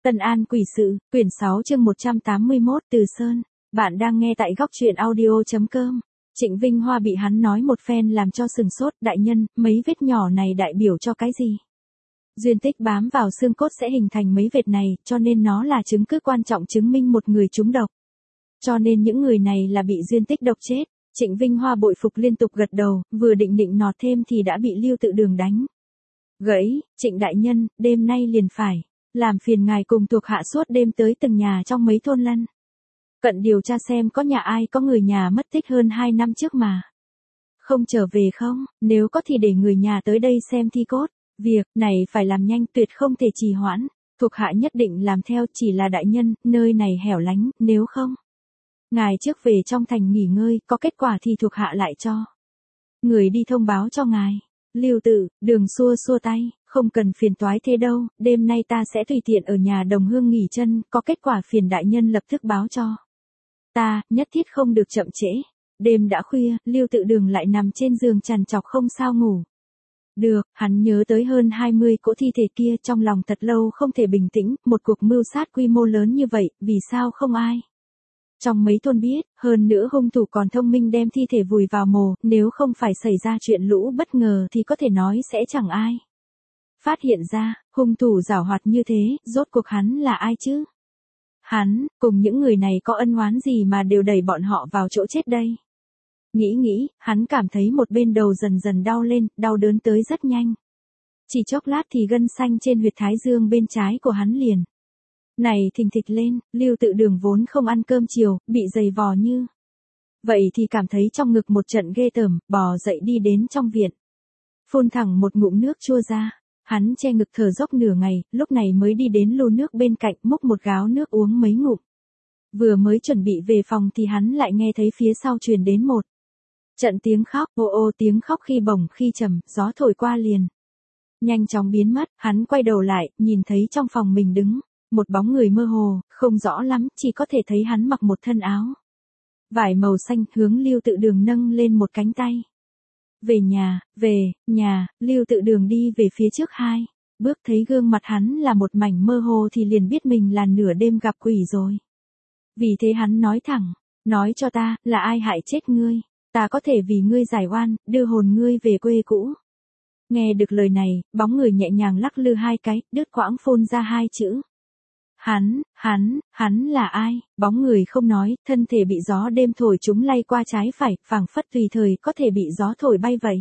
Tân An Quỷ Sự, quyển 6 chương 181 Từ Sơn. Bạn đang nghe tại góc truyện audio.com. Trịnh Vinh Hoa bị hắn nói một phen làm cho sừng sốt. Đại nhân, mấy vết nhỏ này đại biểu cho cái gì? Duyên tích bám vào xương cốt sẽ hình thành mấy vệt này, cho nên nó là chứng cứ quan trọng chứng minh một người trúng độc. Cho nên những người này là bị duyên tích độc chết. Trịnh Vinh Hoa bội phục liên tục gật đầu, vừa định nịnh nọt thêm thì đã bị Lưu Tự Đường đánh gãy. Trịnh đại nhân, đêm nay liền phải làm phiền ngài cùng thuộc hạ suốt đêm tới từng nhà trong mấy thôn lân cận điều tra xem có nhà ai có người nhà mất tích hơn 2 năm trước mà không trở về không, nếu có thì để người nhà tới đây xem thi cốt. Việc này phải làm nhanh, tuyệt không thể trì hoãn. Thuộc hạ nhất định làm theo, chỉ là đại nhân, nơi này hẻo lánh, nếu không ngài trước về trong thành nghỉ ngơi, có kết quả thì thuộc hạ lại cho người đi thông báo cho ngài. Lưu Tự Đường xua xua tay, không cần phiền toái thế đâu, đêm nay ta sẽ tùy tiện ở nhà đồng hương nghỉ chân, có kết quả phiền đại nhân lập tức báo cho ta, nhất thiết không được chậm trễ. Đêm đã khuya, Lưu Tự Đường lại nằm trên giường trằn trọc không sao ngủ được, hắn nhớ tới hơn 20 cỗ thi thể kia, trong lòng thật lâu không thể bình tĩnh. Một cuộc mưu sát quy mô lớn như vậy, vì sao không ai trong mấy thôn biết, hơn nữa hung thủ còn thông minh đem thi thể vùi vào mồ, nếu không phải xảy ra chuyện lũ bất ngờ thì có thể nói sẽ chẳng ai phát hiện ra. Hung thủ giảo hoạt như thế, rốt cuộc hắn là ai chứ? Hắn, cùng những người này có ân oán gì mà đều đẩy bọn họ vào chỗ chết đây? Nghĩ, hắn cảm thấy một bên đầu dần dần đau lên, đau đớn tới rất nhanh. Chỉ chốc lát thì gân xanh trên huyệt thái dương bên trái của hắn liền này thình thịch lên. Lưu Tự Đường vốn không ăn cơm chiều, bị dày vò như vậy thì cảm thấy trong ngực một trận ghê tởm, bò dậy đi đến trong viện, phun thẳng một ngụm nước chua ra. Hắn che ngực thở dốc nửa ngày, lúc này mới đi đến lu nước bên cạnh, múc một gáo nước uống mấy ngụm. Vừa mới chuẩn bị về phòng thì hắn lại nghe thấy phía sau truyền đến một trận tiếng khóc, ô ô, tiếng khóc khi bổng khi trầm, gió thổi qua liền nhanh chóng biến mất. Hắn quay đầu lại, nhìn thấy trong phòng mình đứng một bóng người mơ hồ, không rõ lắm, chỉ có thể thấy hắn mặc một thân áo vải màu xanh, hướng Lưu Tự Đường nâng lên một cánh tay. Về nhà, Lưu Tự Đường đi về phía trước 2 bước, thấy gương mặt hắn là một mảnh mơ hồ thì liền biết mình là nửa đêm gặp quỷ rồi. Vì thế hắn nói thẳng, nói cho ta, là ai hại chết ngươi, ta có thể vì ngươi giải oan, đưa hồn ngươi về quê cũ. Nghe được lời này, bóng người nhẹ nhàng lắc lư 2 cái, đứt quãng phun ra 2 chữ. Hắn là ai? Bóng người không nói, thân thể bị gió đêm thổi chúng lay qua trái phải, phảng phất tùy thời có thể bị gió thổi bay vậy.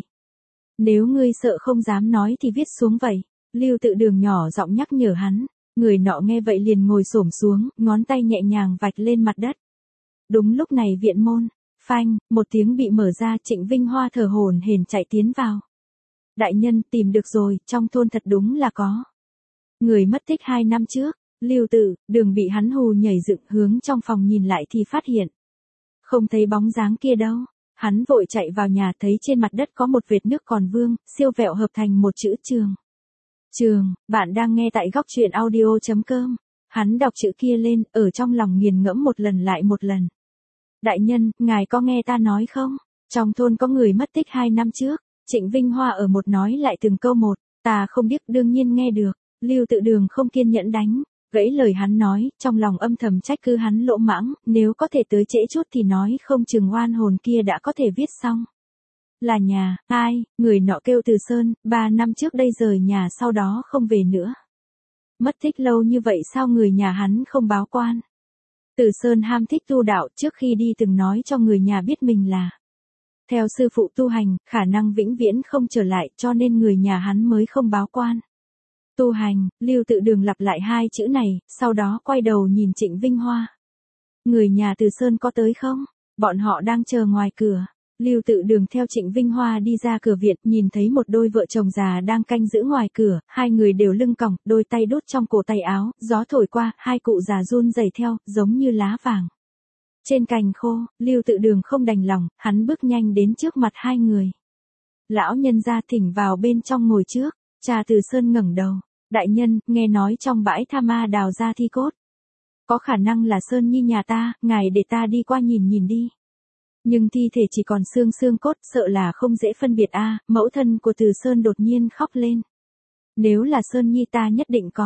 Nếu ngươi sợ không dám nói thì viết xuống vậy. Lưu Tự Đường nhỏ giọng nhắc nhở hắn. Người nọ nghe vậy liền ngồi xổm xuống, ngón tay nhẹ nhàng vạch lên mặt đất. Đúng lúc này viện môn, phanh, một tiếng bị mở ra. Trịnh Vinh Hoa thở hổn hển chạy tiến vào. Đại nhân, tìm được rồi, trong thôn thật đúng là có người mất tích 2 năm trước. Lưu Tự Đường bị hắn hù nhảy dựng, hướng trong phòng nhìn lại thì phát hiện không thấy bóng dáng kia đâu. Hắn vội chạy vào nhà, thấy trên mặt đất có một vệt nước còn vương, siêu vẹo hợp thành một chữ Trường. Bạn đang nghe tại góc truyện audio.com. Hắn đọc chữ kia lên, ở trong lòng nghiền ngẫm một lần lại một lần. Đại nhân, ngài có nghe ta nói không? Trong thôn có người mất tích 2 năm trước. Trịnh Vinh Hoa ở một nói lại từng câu một. Ta không biết, đương nhiên nghe được. Lưu Tự Đường không kiên nhẫn đánh gãy lời hắn nói, trong lòng âm thầm trách cứ hắn lỗ mãng, nếu có thể tới trễ chút thì nói không chừng oan hồn kia đã có thể viết xong. Là nhà ai? Người nọ kêu Từ Sơn, 3 năm trước đây rời nhà, sau đó không về nữa. Mất tích lâu như vậy sao người nhà hắn không báo quan? Từ Sơn ham thích tu đạo, trước khi đi từng nói cho người nhà biết mình là theo sư phụ tu hành, khả năng vĩnh viễn không trở lại, cho nên người nhà hắn mới không báo quan. Tu hành. Lưu Tự Đường lặp lại 2 chữ này, sau đó quay đầu nhìn Trịnh Vinh Hoa. Người nhà Từ Sơn có tới không? Bọn họ đang chờ ngoài cửa. Lưu Tự Đường theo Trịnh Vinh Hoa đi ra cửa viện, nhìn thấy một đôi vợ chồng già đang canh giữ ngoài cửa, 2 người đều lưng còng, đôi tay đút trong cổ tay áo, gió thổi qua, 2 cụ già run rẩy theo, giống như lá vàng trên cành khô. Lưu Tự Đường không đành lòng, hắn bước nhanh đến trước mặt 2 người. Lão nhân gia, thỉnh vào bên trong ngồi trước. Cha Từ Sơn ngẩng đầu. Đại nhân, nghe nói trong bãi tha ma đào ra thi cốt. Có khả năng là Sơn Nhi nhà ta, ngài để ta đi qua nhìn đi. Nhưng thi thể chỉ còn xương cốt, sợ là không dễ phân biệt a. Mẫu thân của Từ Sơn đột nhiên khóc lên. Nếu là Sơn Nhi ta nhất định có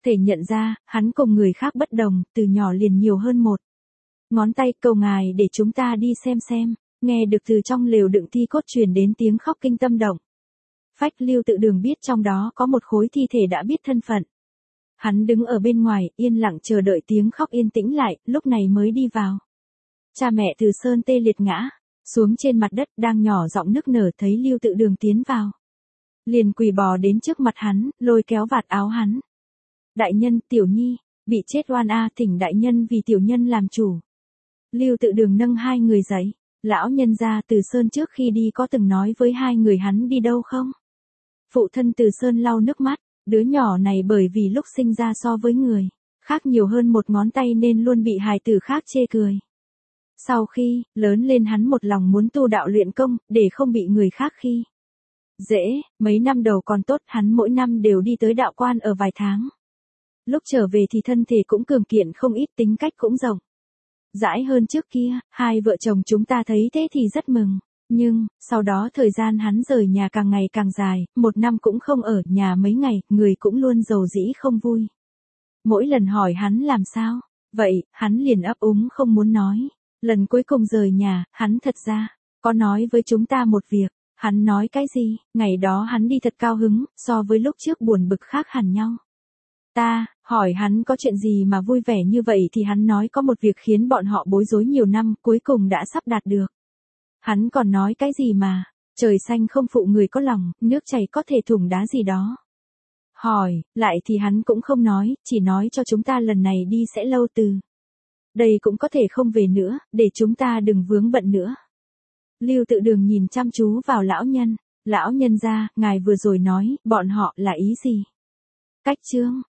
Thể nhận ra, hắn cùng người khác bất đồng, từ nhỏ liền nhiều hơn một ngón tay, cầu ngài để chúng ta đi xem. Nghe được từ trong lều đựng thi cốt truyền đến tiếng khóc kinh tâm động. Phách Lưu Tự Đường biết trong đó có một khối thi thể đã biết thân phận. Hắn đứng ở bên ngoài, yên lặng chờ đợi tiếng khóc yên tĩnh lại, lúc này mới đi vào. Cha mẹ Từ Sơn tê liệt ngã xuống trên mặt đất, đang nhỏ giọng nức nở, thấy Lưu Tự Đường tiến vào, liền quỳ bò đến trước mặt hắn, lôi kéo vạt áo hắn. Đại nhân, tiểu nhi bị chết oan a, thỉnh đại nhân vì tiểu nhân làm chủ. Lưu Tự Đường nâng hai người dậy. Lão nhân gia Từ Sơn trước khi đi có từng nói với hai người hắn đi đâu không? Phụ thân Từ Sơn lau nước mắt, đứa nhỏ này bởi vì lúc sinh ra so với người khác nhiều hơn một ngón tay nên luôn bị hài tử khác chê cười. Sau khi lớn lên hắn một lòng muốn tu đạo luyện công, để không bị người khác khi dễ, mấy năm đầu còn tốt, hắn mỗi năm đều đi tới đạo quan ở vài tháng. Lúc trở về thì thân thể cũng cường kiện không ít, tính cách cũng rộng rãi hơn trước kia, hai vợ chồng chúng ta thấy thế thì rất mừng. Nhưng, sau đó thời gian hắn rời nhà càng ngày càng dài, một năm cũng không ở nhà mấy ngày, người cũng luôn rầu rĩ không vui. Mỗi lần hỏi hắn làm sao, vậy, hắn liền ấp úng không muốn nói. Lần cuối cùng rời nhà, hắn thật ra có nói với chúng ta một việc. Hắn nói cái gì? Ngày đó hắn đi thật cao hứng, so với lúc trước buồn bực khác hẳn nhau. Ta hỏi hắn có chuyện gì mà vui vẻ như vậy thì hắn nói có một việc khiến bọn họ bối rối nhiều năm, cuối cùng đã sắp đạt được. Hắn còn nói cái gì mà, trời xanh không phụ người có lòng, nước chảy có thể thủng đá gì đó. Hỏi lại thì hắn cũng không nói, chỉ nói cho chúng ta lần này đi sẽ lâu, từ đây cũng có thể không về nữa, để chúng ta đừng vướng bận nữa. Lưu Tự Đường nhìn chăm chú vào lão nhân. Lão nhân gia, ngài vừa rồi nói, bọn họ là ý gì? Cách chương